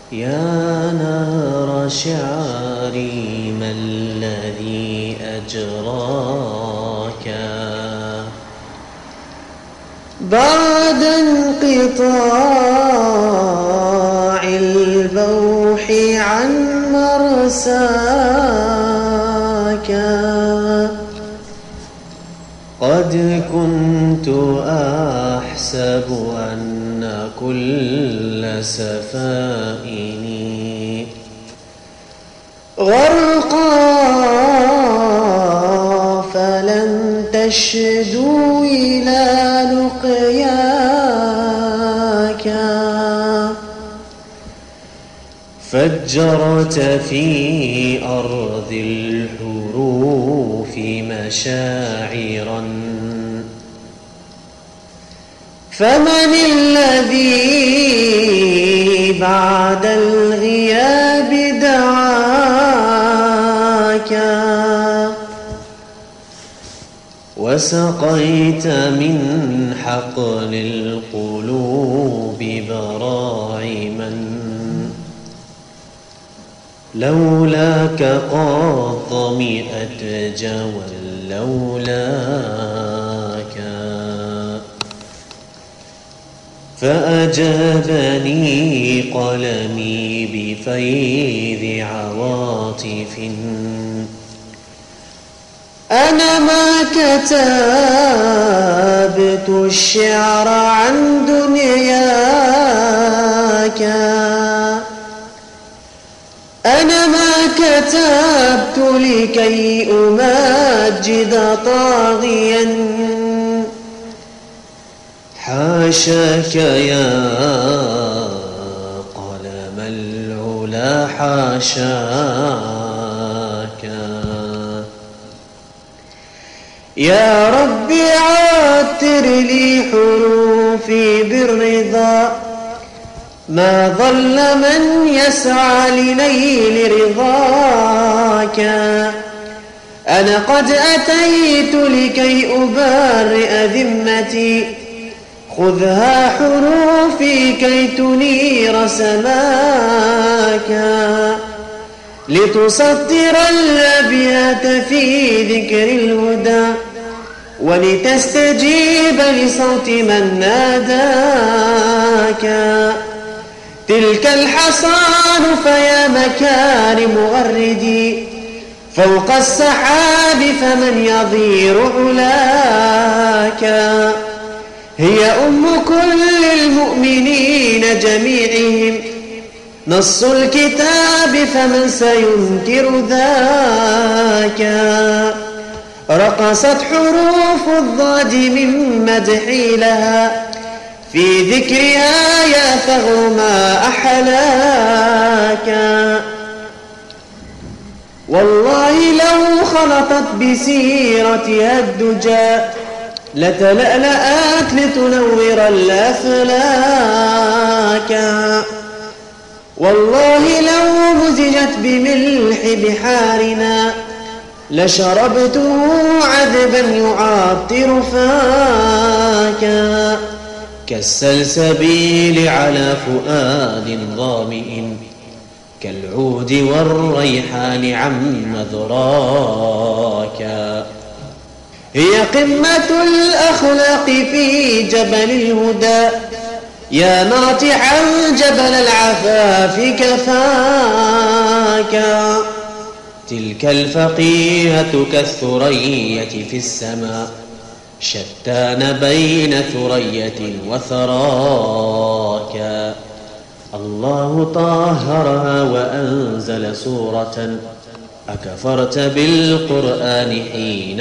يا نار شعري ما الذي أجراك بعد انقطاع البوح عن مرساك قد كنت أحسب أن كل سفائني غرقا فلن تشدوا إلى لقياك فجرت في أرض الحروف مشاعرا فمن الذي بعد الغياب دعاك وسقيت من حقل القلوب براعما لولاك قد طمئت جوى لولاك فأجابني قلمي بفيض عواطف أنا ما كتبت الشعر عن دنياك أنا ما كتبت لكي أمجد طاغيا حاشاك يا قلم العلا حاشاك يا ربي عتر لي حروفي بالرضا ما ضل من يسعى لنيل رضاك أنا قد أتيت لكي أبرئ ذمتي خذها حروفي كي تنير سماك لتسطر الأبيات في ذكر الهدى ولتستجيب لصوت من ناداك تلك الحصان فيا مكارم غردي فوق السحاب فمن يضير علاك هي أم كل المؤمنين جميعهم نص الكتاب فمن سينكر ذاك رقصت حروف الضاد من مدحي لها في ذكرها يا ثغر ما أحلاك والله لو خلطت بسيرتها الدجى لتلألأت لتنور الأفلاك والله لو مزجت بملح بحارنا لشربته عذبا يعطر فاك كالسلسبيل على فؤاد ظامئ كالعود والريحان عم ذراك هي قمة الأخلاق في جبل الهدى يا ناطحا جبل العفاف كفاك تلك الفقيهة كالثرية في السماء شتان بين ثرية وثراك الله طهرها وأنزل سورة أكفرت بالقرآن حين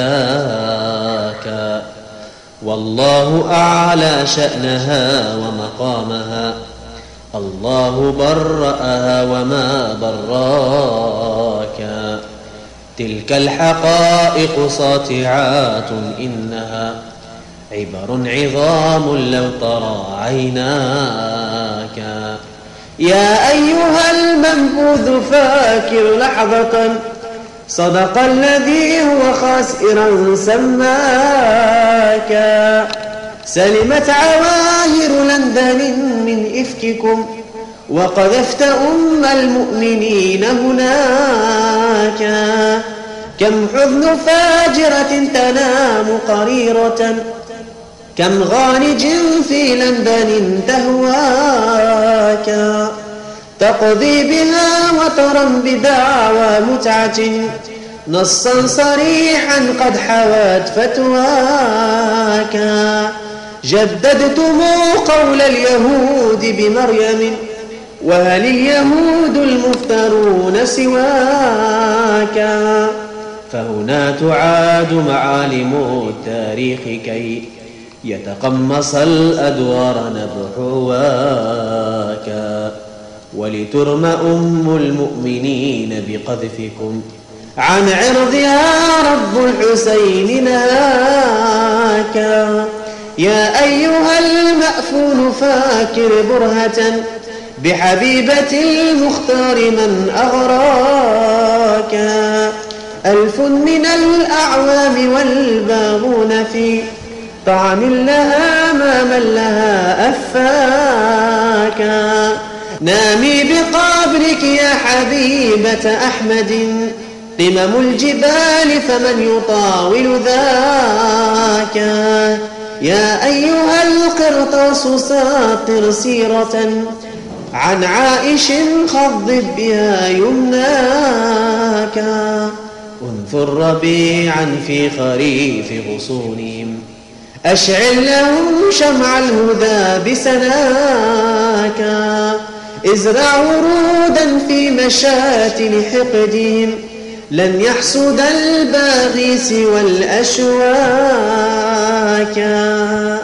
أتاك والله أعلى شأنها ومقامها الله برأها وما براك تلك الحقائق ساطعات إنها عبر عظام لو ترى عيناك يا أيها المنبوذ فاكر لحظة صدق الذي هو خاسئا سماك سلمت عواهر لندن من إفككم وقذفت أم المؤمنين هناك. كم حزن فاجرة تنام قريرة، كم غانج في لندن تهواك. تقضي بها وترا بدعوى متعة، نصا صريحا قد حوت فتواك. جددتم قول اليهود بمريم، وهل اليهود المفترون سواك؟ فهنا تعاد معالم التاريخ كي يتقمص الأدوار نبحواك. ولترم أم المؤمنين بقذفكم، عن عرضها رب الحسين نهاك. يا أيها المأفون فاكر برهة بحبيبة المختار من أغراك. 1000 من الأعوام والباغون في طعن لها ما من لها أفاك. نامي بقبرك يا حبيبة أحمد، قمم الجبال فمن يطاول ذاك. يا أيها القرطاس ساطر سيرة عن عائش خضب بها يمناك. انثر ربيعا في خريف غصونهم، أشعل لهم شمع الهدى بسناك. ازرع ورودا في مشاتل حقدهم، لن يحسد الباغي سوى الأشواك.